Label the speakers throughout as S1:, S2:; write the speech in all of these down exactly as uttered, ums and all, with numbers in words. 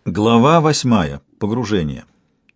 S1: Глава восьмая. Погружение.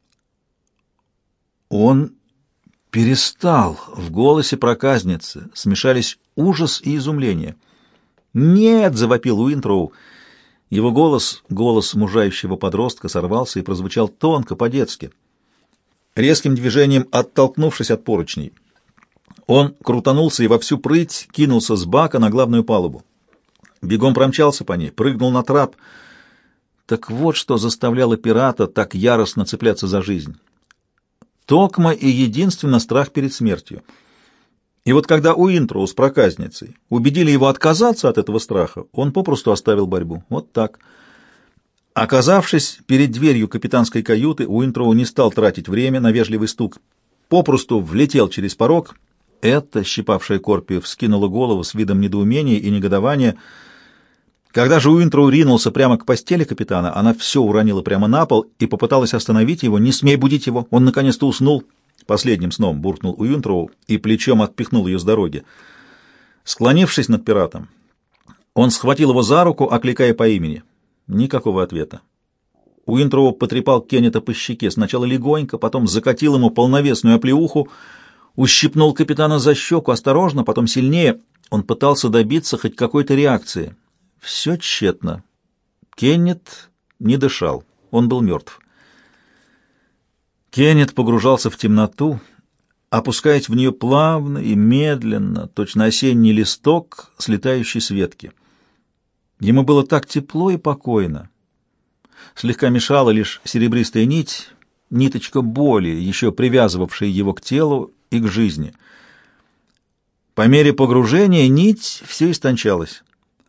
S1: Он перестал. В голосе проказницы смешались ужас и изумление. «Нет!» — завопил Уинтроу. Его голос, голос мужающего подростка, сорвался и прозвучал тонко, по-детски. Резким движением оттолкнувшись от поручней, он крутанулся и во всю прыть кинулся с бака на главную палубу. Бегом промчался по ней, прыгнул на трап. Так вот что заставляло пирата так яростно цепляться за жизнь. Токма и единственно страх перед смертью. И вот когда Уинтроу с проказницей убедили его отказаться от этого страха, он попросту оставил борьбу. Вот так. Оказавшись перед дверью капитанской каюты, Уинтроу не стал тратить время на вежливый стук. Попросту влетел через порог. Эта, щипавшая Корпию, вскинула голову с видом недоумения и негодования. Когда же Уинтроу ринулся прямо к постели капитана, она все уронила прямо на пол и попыталась остановить его. «Не смей будить его! Он наконец-то уснул!» Последним сном буркнул Уинтроу и плечом отпихнул ее с дороги. Склонившись над пиратом, он схватил его за руку, окликая по имени. Никакого ответа. Уинтроу потрепал Кеннета по щеке, сначала легонько, потом закатил ему полновесную оплеуху, ущипнул капитана за щеку, осторожно, потом сильнее. Он пытался добиться хоть какой-то реакции. Все тщетно. Кеннет не дышал, он был мертв. Кеннет погружался в темноту, опускаясь в нее плавно и медленно, точно осенний листок, слетающий с ветки. Ему было так тепло и покойно. Слегка мешала лишь серебристая нить, ниточка боли, еще привязывавшая его к телу и к жизни. По мере погружения нить все истончалась.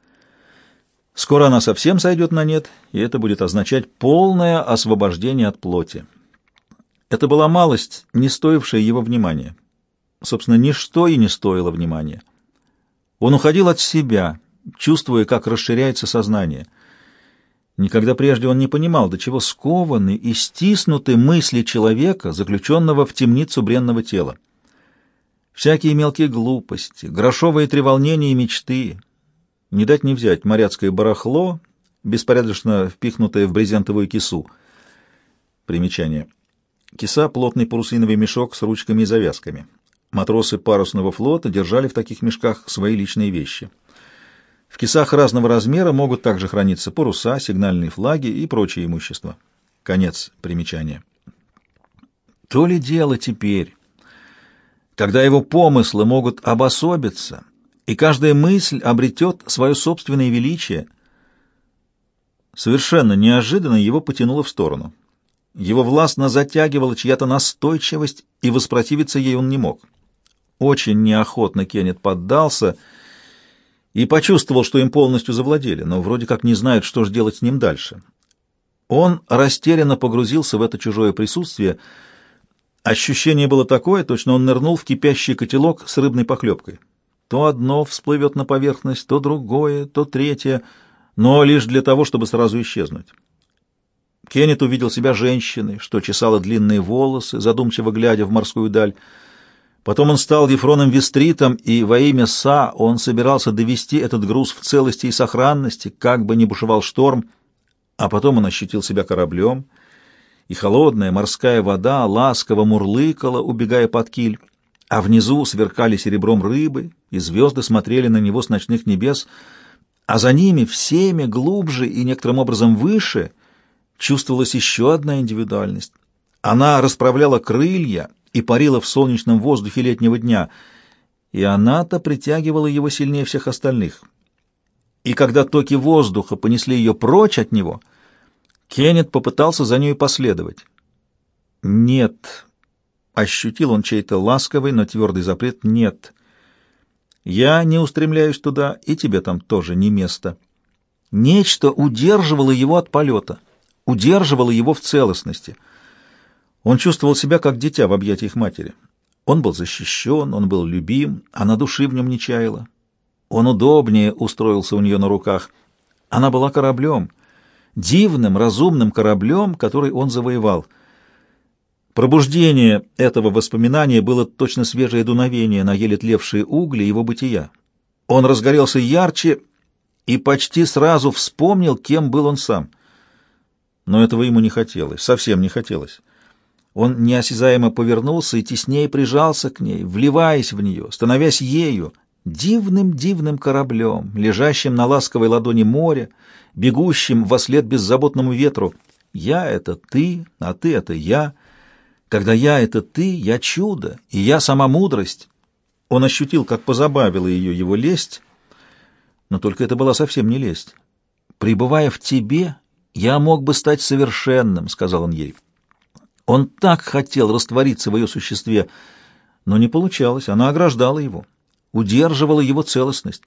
S1: Скоро она совсем сойдет на нет, и это будет означать полное освобождение от плоти. Это была малость, не стоившая его внимания. Собственно, ничто и не стоило внимания. Он уходил от себя, чувствуя, как расширяется сознание. Никогда прежде он не понимал, до чего скованы и стиснуты мысли человека, заключенного в темницу бренного тела. Всякие мелкие глупости, грошовые треволнения и мечты, не дать не взять моряцкое барахло, беспорядочно впихнутое в брезентовую кису. Примечание. Киса — плотный парусиновый мешок с ручками и завязками. Матросы парусного флота держали в таких мешках свои личные вещи. В кисах разного размера могут также храниться паруса, сигнальные флаги и прочее имущество. Конец примечания. То ли дело теперь, когда его помыслы могут обособиться, и каждая мысль обретет свое собственное величие. Совершенно неожиданно его потянуло в сторону. Его властно затягивала чья-то настойчивость, и воспротивиться ей он не мог. Очень неохотно Кеннет поддался и почувствовал, что им полностью завладели, но вроде как не знают, что же делать с ним дальше. Он растерянно погрузился в это чужое присутствие. Ощущение было такое, точно он нырнул в кипящий котелок с рыбной похлебкой. То одно всплывет на поверхность, то другое, то третье, но лишь для того, чтобы сразу исчезнуть. Кеннет увидел себя женщиной, что чесала длинные волосы, задумчиво глядя в морскую даль. Потом он стал Ефроном Вестритом, и во имя Са он собирался довести этот груз в целости и сохранности, как бы ни бушевал шторм. А потом он ощутил себя кораблем, и холодная морская вода ласково мурлыкала, убегая под киль, а внизу сверкали серебром рыбы, и звезды смотрели на него с ночных небес, а за ними всеми глубже и некоторым образом выше чувствовалась еще одна индивидуальность. Она расправляла крылья и парила в солнечном воздухе летнего дня, и она-то притягивала его сильнее всех остальных. И когда токи воздуха понесли ее прочь от него, Кеннет попытался за нею последовать. «Нет», — ощутил он чей-то ласковый, но твердый запрет, — «нет. Я не устремляюсь туда, и тебе там тоже не место». Нечто удерживало его от полета, удерживало его в целостности. Он чувствовал себя как дитя в объятиях матери. Он был защищен, он был любим, она души в нем не чаяла. Он удобнее устроился у нее на руках. Она была кораблем, дивным, разумным кораблем, который он завоевал. Пробуждение этого воспоминания было точно свежее дуновение на еле тлевшие угли его бытия. Он разгорелся ярче и почти сразу вспомнил, кем был он сам. Но этого ему не хотелось, совсем не хотелось. Он неосязаемо повернулся и теснее прижался к ней, вливаясь в нее, становясь ею, дивным-дивным кораблем, лежащим на ласковой ладони моря, бегущим вослед беззаботному ветру. «Я — это ты, а ты — это я. Когда я — это ты, я чудо, и я сама мудрость». Он ощутил, как позабавила ее его лесть, но только это была совсем не лесть. «Пребывая в тебе, я мог бы стать совершенным», — сказал он ей. Он так хотел раствориться в ее существе, но не получалось, она ограждала его, удерживала его целостность.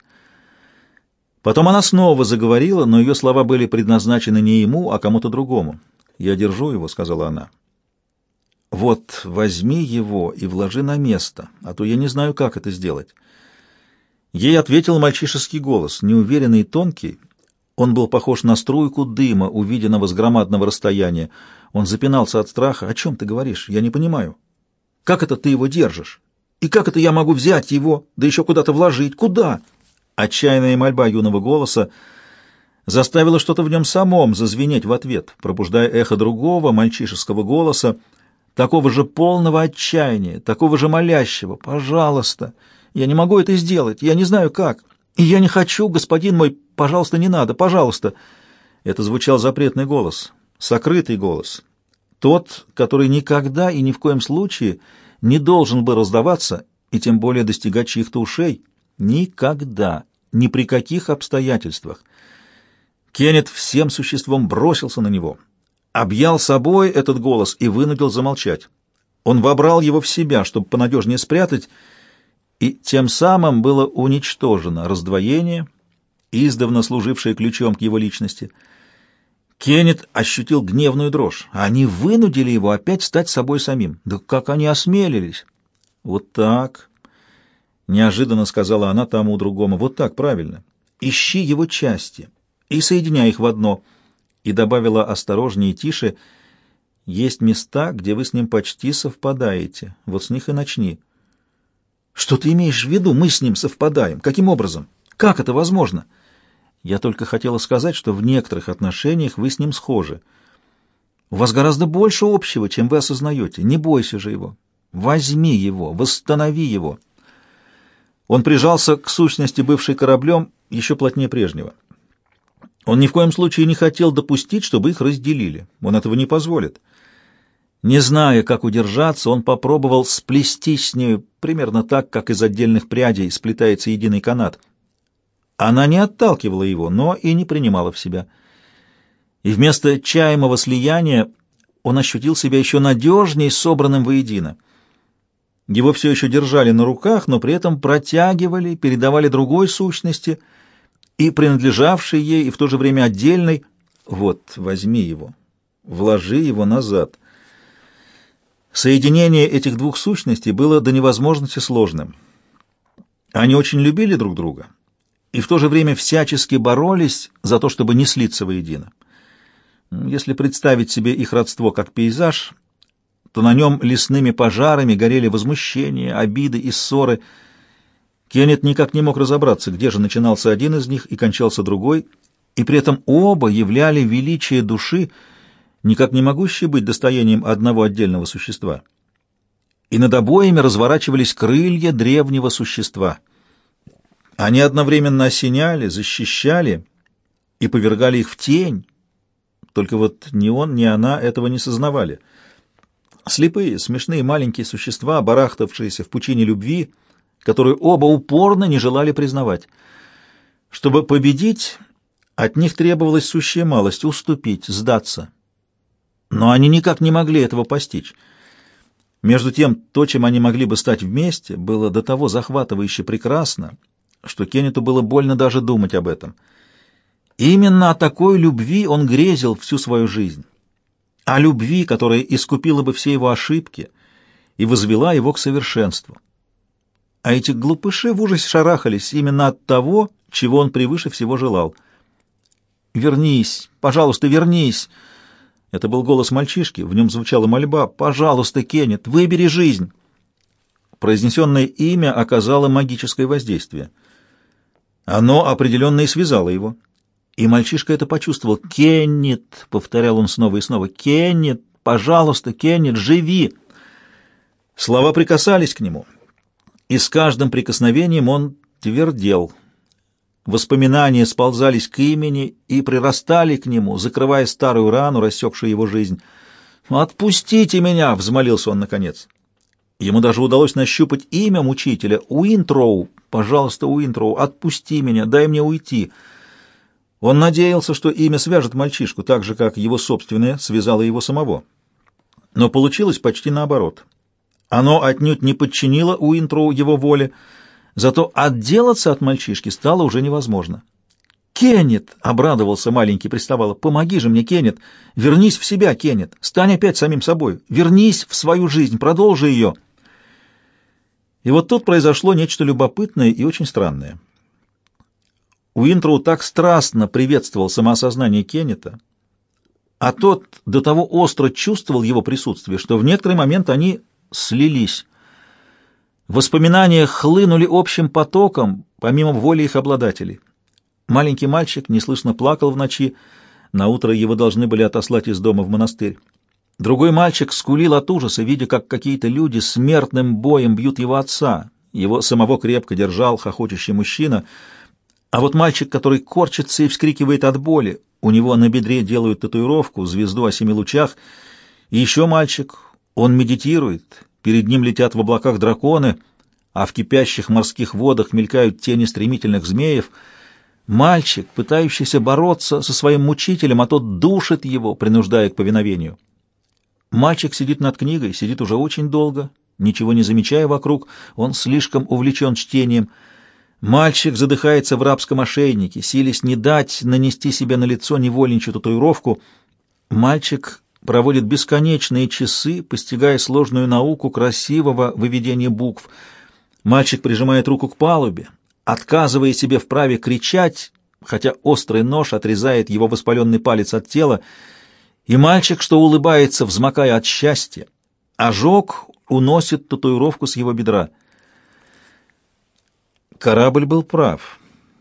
S1: Потом она снова заговорила, но ее слова были предназначены не ему, а кому-то другому. «Я держу его», — сказала она. «Вот, возьми его и вложи на место, а то я не знаю, как это сделать». Ей ответил мальчишеский голос, неуверенный и тонкий. Он был похож на струйку дыма, увиденного с громадного расстояния. Он запинался от страха. «О чем ты говоришь? Я не понимаю. Как это ты его держишь? И как это я могу взять его, да еще куда-то вложить? Куда?» Отчаянная мольба юного голоса заставила что-то в нем самом зазвенеть в ответ, пробуждая эхо другого мальчишеского голоса, такого же полного отчаяния, такого же молящего. «Пожалуйста, я не могу это сделать, я не знаю как. И я не хочу, господин мой, пожалуйста, не надо, пожалуйста». Это звучал запретный голос, сокрытый голос, тот, который никогда и ни в коем случае не должен бы раздаваться и тем более достигать чьих-то ушей. Никогда, ни при каких обстоятельствах. Кеннет всем существом бросился на него, объял собой этот голос и вынудил замолчать. Он вобрал его в себя, чтобы понадежнее спрятать, и тем самым было уничтожено раздвоение, издавна служившее ключом к его личности. Кеннет ощутил гневную дрожь. Они вынудили его опять стать собой самим. Да как они осмелились? «Вот так», — неожиданно сказала она тому другому, — «вот так, правильно. Ищи его части и соединяй их в одно». И добавила осторожнее и тише: «Есть места, где вы с ним почти совпадаете. Вот с них и начни». «Что ты имеешь в виду? Мы с ним совпадаем. Каким образом? Как это возможно?» «Я только хотела сказать, что в некоторых отношениях вы с ним схожи. У вас гораздо больше общего, чем вы осознаете. Не бойся же его. Возьми его, восстанови его». Он прижался к сущности, бывшей кораблем, еще плотнее прежнего. Он ни в коем случае не хотел допустить, чтобы их разделили. Он этого не позволит. Не зная, как удержаться, он попробовал сплестись с нею примерно так, как из отдельных прядей сплетается единый канат. Она не отталкивала его, но и не принимала в себя. И вместо чаемого слияния он ощутил себя еще надежней, собранным воедино. Его все еще держали на руках, но при этом протягивали, передавали другой сущности, и принадлежавшей ей, и в то же время отдельной. «Вот, возьми его, вложи его назад». Соединение этих двух сущностей было до невозможности сложным. Они очень любили друг друга и в то же время всячески боролись за то, чтобы не слиться воедино. Если представить себе их родство как пейзаж, то на нем лесными пожарами горели возмущения, обиды и ссоры. Кеннет никак не мог разобраться, где же начинался один из них и кончался другой, и при этом оба являли величие души, никак не могущее быть достоянием одного отдельного существа. И над обоими разворачивались крылья древнего существа. Они одновременно осеняли, защищали и повергали их в тень, только вот ни он, ни она этого не сознавали. Слепые, смешные маленькие существа, барахтавшиеся в пучине любви, которую оба упорно не желали признавать. Чтобы победить, от них требовалась сущая малость — уступить, сдаться. Но они никак не могли этого постичь. Между тем, то, чем они могли бы стать вместе, было до того захватывающе прекрасно, что Кеннету было больно даже думать об этом. Именно о такой любви он грезил всю свою жизнь. О любви, которая искупила бы все его ошибки и возвела его к совершенству. А эти глупыши в ужасе шарахались именно от того, чего он превыше всего желал. «Вернись, пожалуйста, вернись!» Это был голос мальчишки, в нем звучала мольба. «Пожалуйста, Кеннет, выбери жизнь!» Произнесенное имя оказало магическое воздействие. Оно определенно и связало его. И мальчишка это почувствовал. «Кеннет!» — повторял он снова и снова. «Кеннет! Пожалуйста, Кеннет, живи!» Слова прикасались к нему, и с каждым прикосновением он твердел. Воспоминания сползались к имени и прирастали к нему, закрывая старую рану, рассекшую его жизнь. «Отпустите меня!» — взмолился он наконец. Ему даже удалось нащупать имя мучителя — Уинтроу. «Пожалуйста, Уинтроу, отпусти меня, дай мне уйти». Он надеялся, что имя свяжет мальчишку, так же, как его собственное связало его самого. Но получилось почти наоборот. Оно отнюдь не подчинило Уинтроу его воле, зато отделаться от мальчишки стало уже невозможно. «Кеннет!» — обрадовался маленький приставало. «Помоги же мне, Кеннет! Вернись в себя, Кеннет! Стань опять самим собой! Вернись в свою жизнь! Продолжи ее!» И вот тут произошло нечто любопытное и очень странное. Уинтроу так страстно приветствовал самоосознание Кеннета, а тот до того остро чувствовал его присутствие, что в некоторый момент они слились. Воспоминания хлынули общим потоком, помимо воли их обладателей. Маленький мальчик неслышно плакал в ночи, наутро его должны были отослать из дома в монастырь. Другой мальчик скулил от ужаса, видя, как какие-то люди смертным боем бьют его отца. Его самого крепко держал хохочущий мужчина. А вот мальчик, который корчится и вскрикивает от боли, у него на бедре делают татуировку, звезду о семи лучах. И еще мальчик, он медитирует, перед ним летят в облаках драконы, а в кипящих морских водах мелькают тени стремительных змеев. Мальчик, пытающийся бороться со своим мучителем, а тот душит его, принуждая к повиновению. Мальчик сидит над книгой, сидит уже очень долго, ничего не замечая вокруг, он слишком увлечен чтением. Мальчик задыхается в рабском ошейнике, силясь не дать нанести себе на лицо невольничью татуировку. Мальчик проводит бесконечные часы, постигая сложную науку красивого выведения букв. Мальчик прижимает руку к палубе, отказывая себе в праве кричать, хотя острый нож отрезает его воспаленный палец от тела, и мальчик, что улыбается, взмокая от счастья. Ожог уносит татуировку с его бедра. Корабль был прав.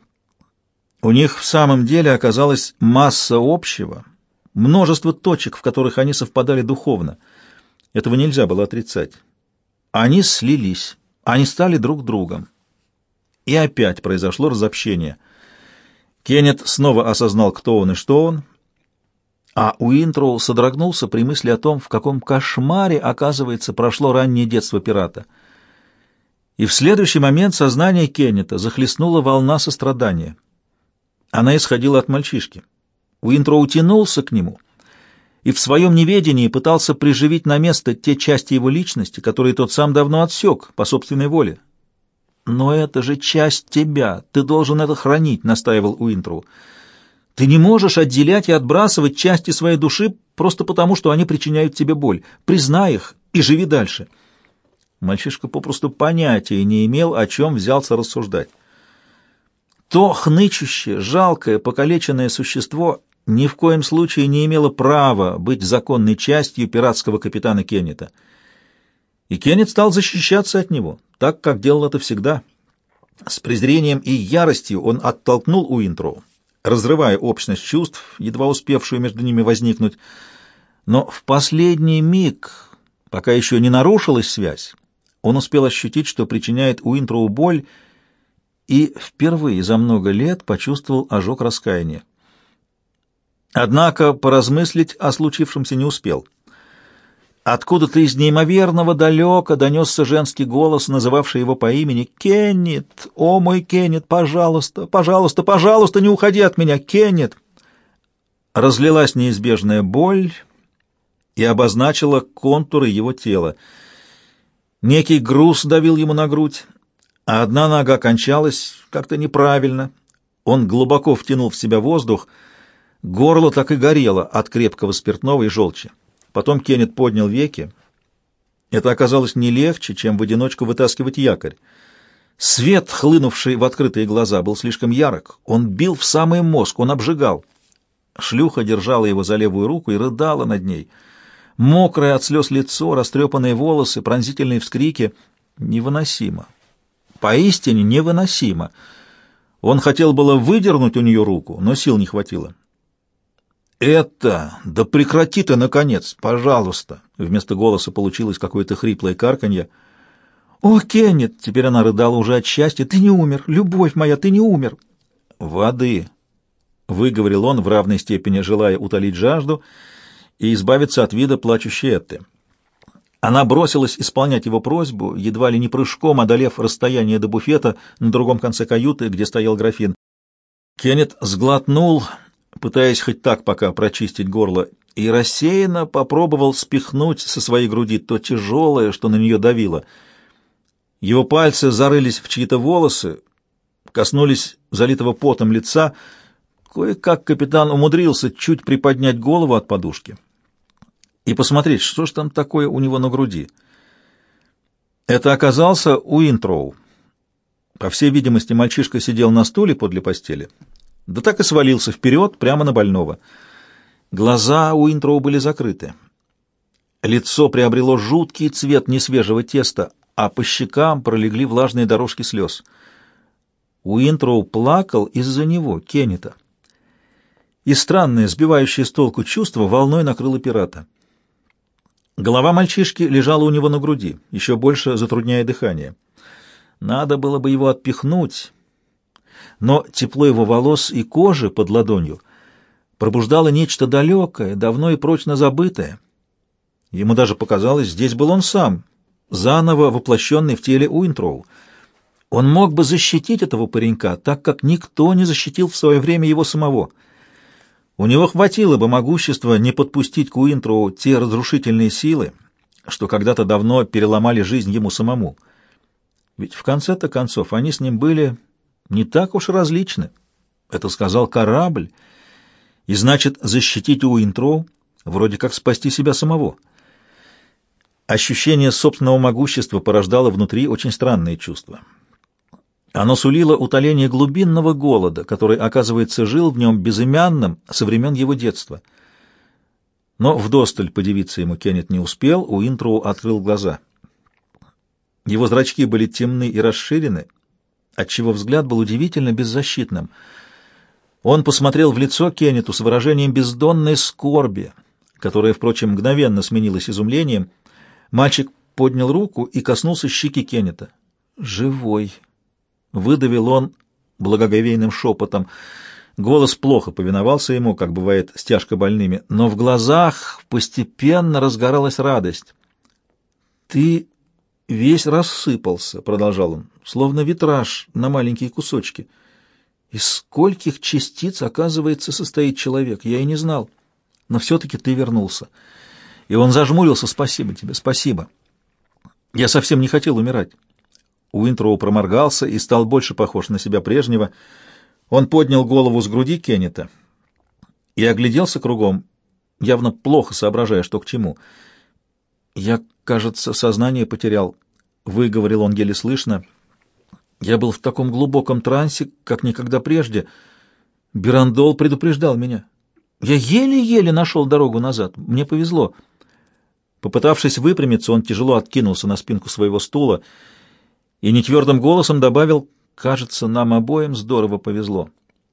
S1: У них в самом деле оказалась масса общего, множество точек, в которых они совпадали духовно. Этого нельзя было отрицать. Они слились, они стали друг другом. И опять произошло разобщение. Кеннет снова осознал, кто он и что он, а Уинтроу содрогнулся при мысли о том, в каком кошмаре, оказывается, прошло раннее детство пирата. И в следующий момент сознание Кеннета захлестнула волна сострадания. Она исходила от мальчишки. Уинтроу тянулся к нему и в своем неведении пытался приживить на место те части его личности, которые тот сам давно отсек по собственной воле. «Но это же часть тебя, ты должен это хранить», — настаивал Уинтроу. «Ты не можешь отделять и отбрасывать части своей души просто потому, что они причиняют тебе боль. Признай их и живи дальше». Мальчишка попросту понятия не имел, о чем взялся рассуждать. То хнычущее, жалкое, покалеченное существо ни в коем случае не имело права быть законной частью пиратского капитана Кеннета. И Кеннет стал защищаться от него, так, как делал это всегда. С презрением и яростью он оттолкнул Уинтроу, разрывая общность чувств, едва успевшую между ними возникнуть. Но в последний миг, пока еще не нарушилась связь, он успел ощутить, что причиняет Уинтроу боль, и впервые за много лет почувствовал ожог раскаяния. Однако поразмыслить о случившемся не успел. Откуда-то из неимоверного далека донесся женский голос, называвший его по имени: «Кеннет! О, мой Кеннет! Пожалуйста, пожалуйста, пожалуйста, не уходи от меня, Кеннет!» Разлилась неизбежная боль и обозначила контуры его тела. Некий груз давил ему на грудь, а одна нога кончалась как-то неправильно. Он глубоко втянул в себя воздух, горло так и горело от крепкого спиртного и желчи. Потом Кеннет поднял веки. Это оказалось не легче, чем в одиночку вытаскивать якорь. Свет, хлынувший в открытые глаза, был слишком ярок. Он бил в самый мозг, он обжигал. Шлюха держала его за левую руку и рыдала над ней. Мокрое от слез лицо, растрепанные волосы, пронзительные вскрики. Невыносимо. Поистине невыносимо. Он хотел было выдернуть у нее руку, но сил не хватило. «Это! Да прекрати ты, наконец! Пожалуйста!» Вместо голоса получилось какое-то хриплое карканье. «О, Кеннет!» — теперь она рыдала уже от счастья. «Ты не умер! Любовь моя, ты не умер!» «Воды!» — выговорил он, в равной степени желая утолить жажду и избавиться от вида плачущей Этты. Она бросилась исполнять его просьбу, едва ли не прыжком одолев расстояние до буфета на другом конце каюты, где стоял графин. Кеннет сглотнул, пытаясь хоть так пока прочистить горло, и рассеянно попробовал спихнуть со своей груди то тяжелое, что на нее давило. Его пальцы зарылись в чьи-то волосы, коснулись залитого потом лица. Кое-как капитан умудрился чуть приподнять голову от подушки и посмотреть, что ж там такое у него на груди. Это оказался Уинтроу. По всей видимости, мальчишка сидел на стуле подле постели, да так и свалился вперед, прямо на больного. Глаза Уинтроу были закрыты. Лицо приобрело жуткий цвет несвежего теста, а по щекам пролегли влажные дорожки слез. Уинтроу плакал из-за него, Кеннета. И странное, сбивающее с толку чувство волной накрыло пирата. Голова мальчишки лежала у него на груди, еще больше затрудняя дыхание. Надо было бы его отпихнуть, но тепло его волос и кожи под ладонью пробуждало нечто далекое, давно и прочно забытое. Ему даже показалось, здесь был он сам, заново воплощенный в теле Уинтроу. Он мог бы защитить этого паренька, так как никто не защитил в свое время его самого. У него хватило бы могущества не подпустить к Уинтроу те разрушительные силы, что когда-то давно переломали жизнь ему самому. Ведь в конце-то концов они с ним были не так уж различны. Это сказал корабль, и значит, защитить Уинтроу вроде как спасти себя самого. Ощущение собственного могущества порождало внутри очень странные чувства. Оно сулило утоление глубинного голода, который, оказывается, жил в нем безымянным со времен его детства. Но вдосталь подивиться ему Кеннет не успел, Уинтроу открыл глаза. Его зрачки были темны и расширены, отчего взгляд был удивительно беззащитным. Он посмотрел в лицо Кеннету с выражением бездонной скорби, которое, впрочем, мгновенно сменилось изумлением. Мальчик поднял руку и коснулся щеки Кеннета. «Живой!» — выдавил он благоговейным шепотом. Голос плохо повиновался ему, как бывает с тяжко больными, но в глазах постепенно разгоралась радость. «Ты весь рассыпался», — продолжал он, — «словно витраж на маленькие кусочки. Из скольких частиц, оказывается, состоит человек, я и не знал. Но все-таки ты вернулся». И он зажмурился. «Спасибо тебе, спасибо. Я совсем не хотел умирать». Уинтроу проморгался и стал больше похож на себя прежнего. Он поднял голову с груди Кеннета и огляделся кругом, явно плохо соображая, что к чему. «Я, кажется, сознание потерял», — выговорил он еле слышно. «Я был в таком глубоком трансе, как никогда прежде. Бирандол предупреждал меня. Я еле-еле нашел дорогу назад. Мне повезло». Попытавшись выпрямиться, он тяжело откинулся на спинку своего стула и нетвердым голосом добавил: «Кажется, нам обоим здорово повезло».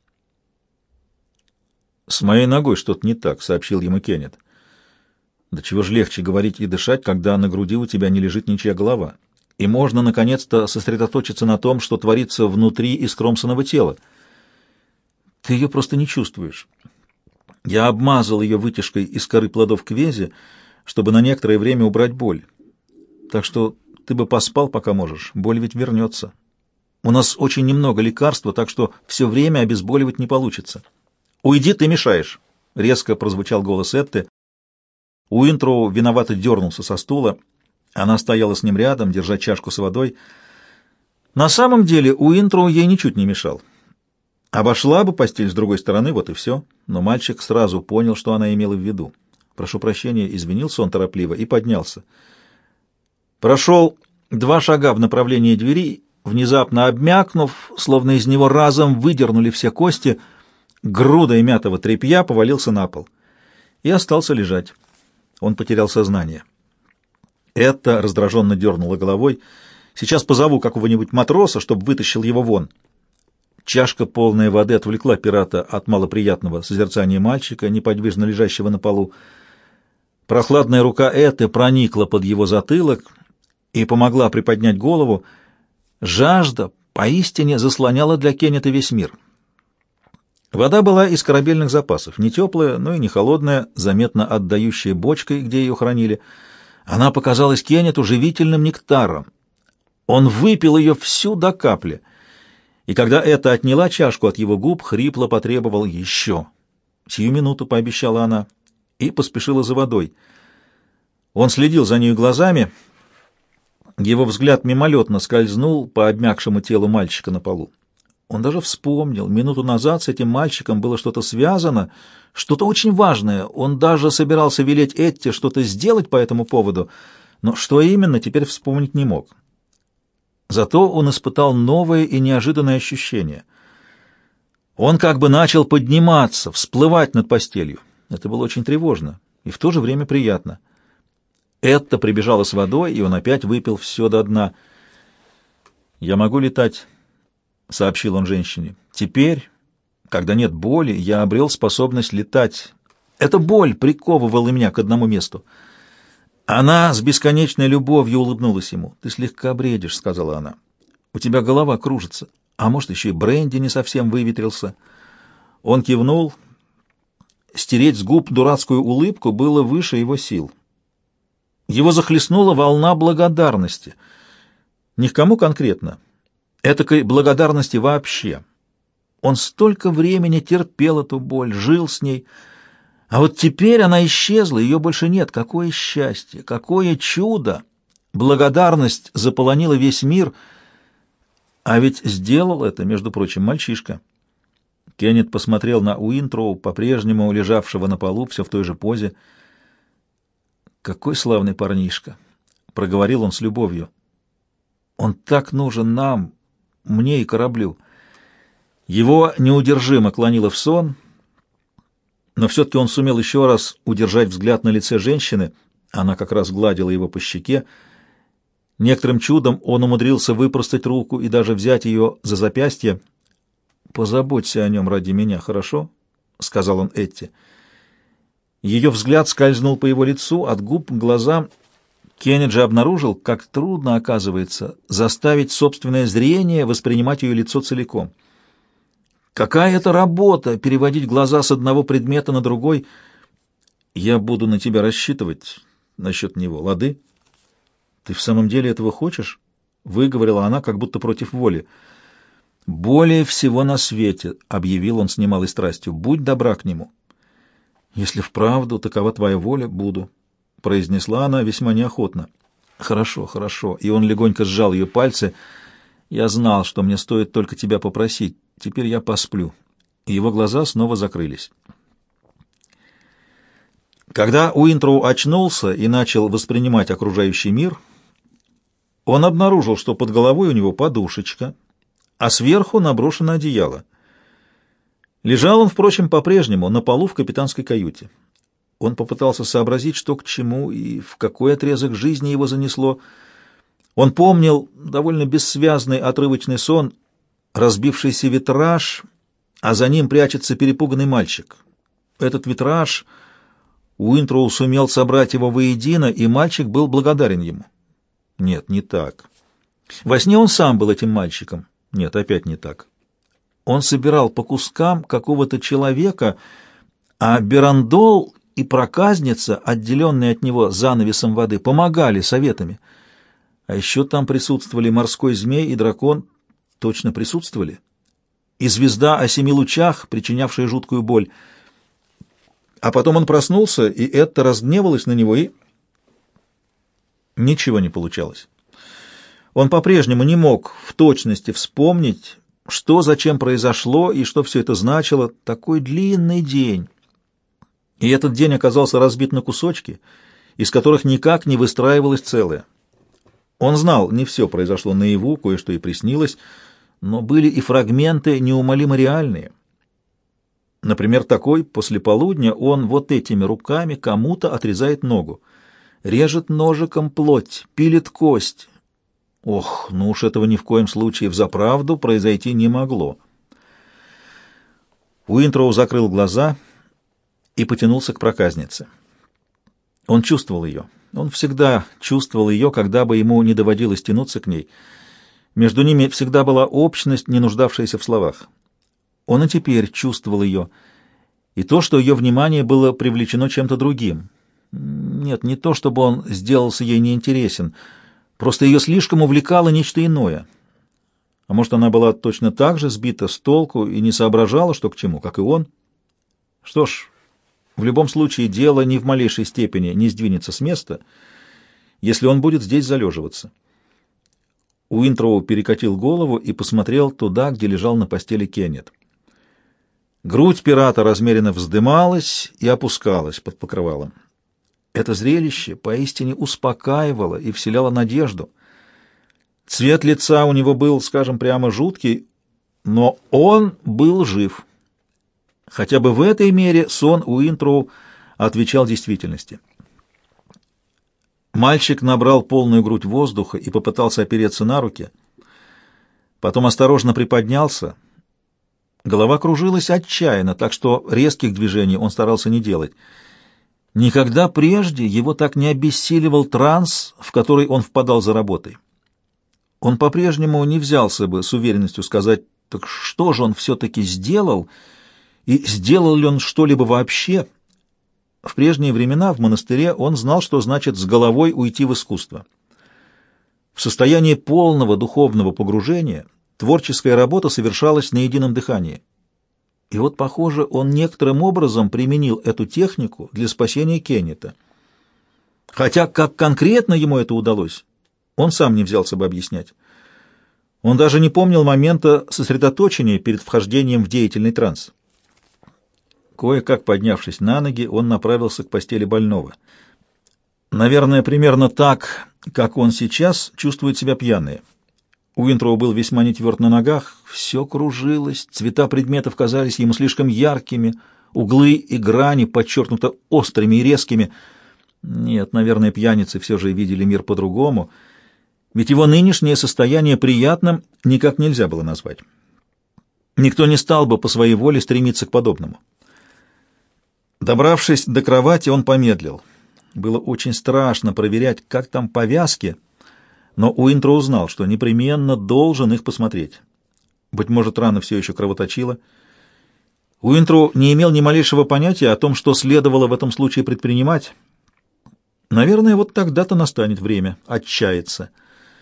S1: «С моей ногой что-то не так», — сообщил ему Кеннет. «Да чего ж легче говорить и дышать, когда на груди у тебя не лежит ничья голова, и можно, наконец-то, сосредоточиться на том, что творится внутри искромсанного тела. Ты ее просто не чувствуешь. Я обмазал ее вытяжкой из коры плодов квези, чтобы на некоторое время убрать боль. Так что ты бы поспал, пока можешь, боль ведь вернется. У нас очень немного лекарства, так что все время обезболивать не получится». «Уйди, ты мешаешь!» — резко прозвучал голос Этты. Уинтроу виновато дернулся со стула. Она стояла с ним рядом, держа чашку с водой. На самом деле Уинтроу ей ничуть не мешал. Обошла бы постель с другой стороны, вот и все. Но мальчик сразу понял, что она имела в виду. «Прошу прощения», — извинился он торопливо и поднялся. Прошел два шага в направлении двери, внезапно обмякнув, словно из него разом выдернули все кости, грудой мятого тряпья повалился на пол и остался лежать. Он потерял сознание. Это раздраженно дернуло головой. «Сейчас позову какого-нибудь матроса, чтобы вытащил его вон». Чашка, полная воды, отвлекла пирата от малоприятного созерцания мальчика, неподвижно лежащего на полу. Прохладная рука Эты проникла под его затылок и помогла приподнять голову. Жажда поистине заслоняла для Кеннета весь мир. Вода была из корабельных запасов, не теплая, но и не холодная, заметно отдающая бочкой, где ее хранили. Она показалась Кеннету живительным нектаром. Он выпил ее всю до капли, и когда Эта отняла чашку от его губ, хрипло потребовал еще. Сию минуту пообещала она и поспешила за водой. Он следил за нею глазами. Его взгляд мимолетно скользнул по обмякшему телу мальчика на полу. Он даже вспомнил, минуту назад с этим мальчиком было что-то связано, что-то очень важное. Он даже собирался велеть Этте что-то сделать по этому поводу, но что именно, теперь вспомнить не мог. Зато он испытал новое и неожиданное ощущение. Он как бы начал подниматься, всплывать над постелью. Это было очень тревожно и в то же время приятно. Этта прибежала с водой, и он опять выпил все до дна. «Я могу летать», — сообщил он женщине. «Теперь, когда нет боли, я обрел способность летать. Эта боль приковывала меня к одному месту». Она с бесконечной любовью улыбнулась ему. «Ты слегка бредишь», — сказала она. «У тебя голова кружится. А может, еще и бренди не совсем выветрился». Он кивнул. Стереть с губ дурацкую улыбку было выше его сил. Его захлестнула волна благодарности. Ни к кому конкретно. Этакой благодарности вообще. Он столько времени терпел эту боль, жил с ней. А вот теперь она исчезла, ее больше нет. Какое счастье, какое чудо! Благодарность заполонила весь мир. А ведь сделал это, между прочим, мальчишка. Кеннет посмотрел на Уинтроу, по-прежнему лежавшего на полу, все в той же позе. «Какой славный парнишка!» — проговорил он с любовью. «Он так нужен нам, мне и кораблю». Его неудержимо клонило в сон, но все-таки он сумел еще раз удержать взгляд на лице женщины. Она как раз гладила его по щеке. Некоторым чудом он умудрился выпростать руку и даже взять ее за запястье. «Позаботься о нем ради меня, хорошо?» — сказал он Этте. Ее взгляд скользнул по его лицу, от губ к глазам. Кеннет же обнаружил, как трудно, оказывается, заставить собственное зрение воспринимать ее лицо целиком. Какая это работа — переводить глаза с одного предмета на другой. «Я буду на тебя рассчитывать насчет него, лады?» «Ты в самом деле этого хочешь?» — выговорила она, как будто против воли. «Более всего на свете», — объявил он с немалой страстью, — «будь добра к нему». «Если вправду такова твоя воля, буду», — произнесла она весьма неохотно. «Хорошо, хорошо». И он легонько сжал ее пальцы. «Я знал, что мне стоит только тебя попросить. Теперь я посплю». И его глаза снова закрылись. Когда Уинтроу очнулся и начал воспринимать окружающий мир, он обнаружил, что под головой у него подушечка, а сверху наброшено одеяло. Лежал он, впрочем, по-прежнему на полу в капитанской каюте. Он попытался сообразить, что к чему и в какой отрезок жизни его занесло. Он помнил довольно бессвязный отрывочный сон, разбившийся витраж, а за ним прячется перепуганный мальчик. Этот витраж, Уинтроу сумел собрать его воедино, и мальчик был благодарен ему. Нет, не так. Во сне он сам был этим мальчиком. Нет, опять не так. Он собирал по кускам какого-то человека, а Берандол и проказница, отделенные от него занавесом воды, помогали советами. А еще там присутствовали морской змей и дракон. Точно присутствовали. И звезда о семи лучах, причинявшая жуткую боль. А потом он проснулся, и это разгневалось на него, и... Ничего не получалось. Он по-прежнему не мог в точности вспомнить, что зачем произошло и что все это значило. Такой длинный день. И этот день оказался разбит на кусочки, из которых никак не выстраивалось целое. Он знал, не все произошло наяву, кое-что и приснилось, но были и фрагменты неумолимо реальные. Например, такой: после полудня он вот этими руками кому-то отрезает ногу, режет ножиком плоть, пилит кость. Ох, ну уж этого ни в коем случае взаправду произойти не могло. Уинтроу закрыл глаза и потянулся к проказнице. Он чувствовал ее. Он всегда чувствовал ее, когда бы ему не доводилось тянуться к ней. Между ними всегда была общность, не нуждавшаяся в словах. Он и теперь чувствовал ее, и то, что ее внимание было привлечено чем-то другим. Нет, не то, чтобы он сделался ей неинтересен, просто ее слишком увлекало нечто иное. А может, она была точно так же сбита с толку и не соображала, что к чему, как и он? Что ж, в любом случае дело ни в малейшей степени не сдвинется с места, если он будет здесь залеживаться. Уинтроу перекатил голову и посмотрел туда, где лежал на постели Кеннет. Грудь пирата размеренно вздымалась и опускалась под покрывалом. Это зрелище поистине успокаивало и вселяло надежду. Цвет лица у него был, скажем прямо, жуткий, но он был жив. Хотя бы в этой мере сон Уинтроу отвечал действительности. Мальчик набрал полную грудь воздуха и попытался опереться на руки. Потом осторожно приподнялся. Голова кружилась отчаянно, так что резких движений он старался не делать. Никогда прежде его так не обессиливал транс, в который он впадал за работой. Он по-прежнему не взялся бы с уверенностью сказать, так что же он все-таки сделал, и сделал ли он что-либо вообще. В прежние времена в монастыре он знал, что значит с головой уйти в искусство. В состоянии полного духовного погружения творческая работа совершалась на едином дыхании. И вот, похоже, он некоторым образом применил эту технику для спасения Кеннета. Хотя как конкретно ему это удалось, он сам не взялся бы объяснять. Он даже не помнил момента сосредоточения перед вхождением в деятельный транс. Кое-как поднявшись на ноги, он направился к постели больного. Наверное, примерно так, как он сейчас чувствует себя пьяный. Уинтроу был весьма нетверд на ногах, все кружилось, цвета предметов казались ему слишком яркими, углы и грани подчеркнуто острыми и резкими. Нет, наверное, пьяницы все же видели мир по-другому, ведь его нынешнее состояние приятным никак нельзя было назвать. Никто не стал бы по своей воле стремиться к подобному. Добравшись до кровати, он помедлил. Было очень страшно проверять, как там повязки, но Уинтроу узнал, что непременно должен их посмотреть. Быть может, рана все еще кровоточила. Уинтроу не имел ни малейшего понятия о том, что следовало в этом случае предпринимать. Наверное, вот тогда-то настанет время отчаяться.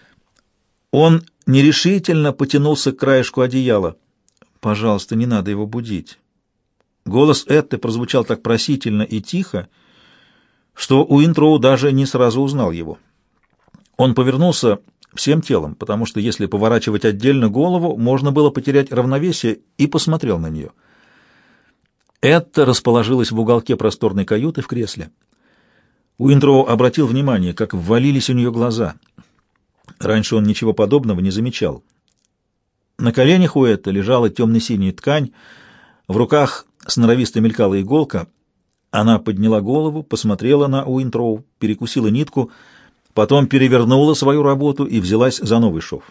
S1: Он нерешительно потянулся к краешку одеяла. «Пожалуйста, не надо его будить». Голос Этты прозвучал так просительно и тихо, что Уинтроу даже не сразу узнал его. Он повернулся всем телом, потому что если поворачивать отдельно голову, можно было потерять равновесие, и посмотрел на нее. Этта расположилась в уголке просторной каюты в кресле. Уинтроу обратил внимание, как ввалились у нее глаза. Раньше он ничего подобного не замечал. На коленях у Этты лежала темно-синяя ткань, в руках сноровисто мелькала иголка. Она подняла голову, посмотрела на Уинтроу, перекусила нитку, потом перевернула свою работу и взялась за новый шов.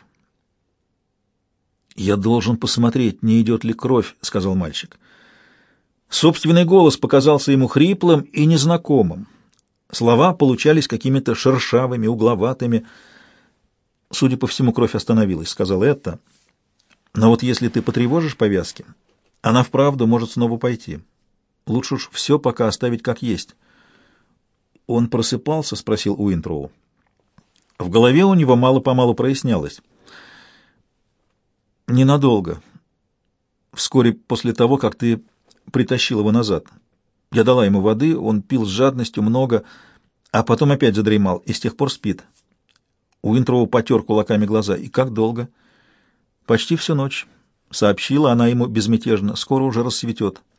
S1: «Я должен посмотреть, не идет ли кровь», — сказал мальчик. Собственный голос показался ему хриплым и незнакомым. Слова получались какими-то шершавыми, угловатыми. «Судя по всему, кровь остановилась», — сказала Этта. «Но вот если ты потревожишь повязки, она вправду может снова пойти. Лучше уж все пока оставить как есть». «Он просыпался?» — спросил Уинтроу. В голове у него мало-помалу прояснялось. «Ненадолго. Вскоре после того, как ты притащил его назад. Я дала ему воды, он пил с жадностью много, а потом опять задремал и с тех пор спит». Уинтроу потер кулаками глаза. «И как долго?» «Почти всю ночь», — сообщила она ему безмятежно. «Скоро уже рассветет».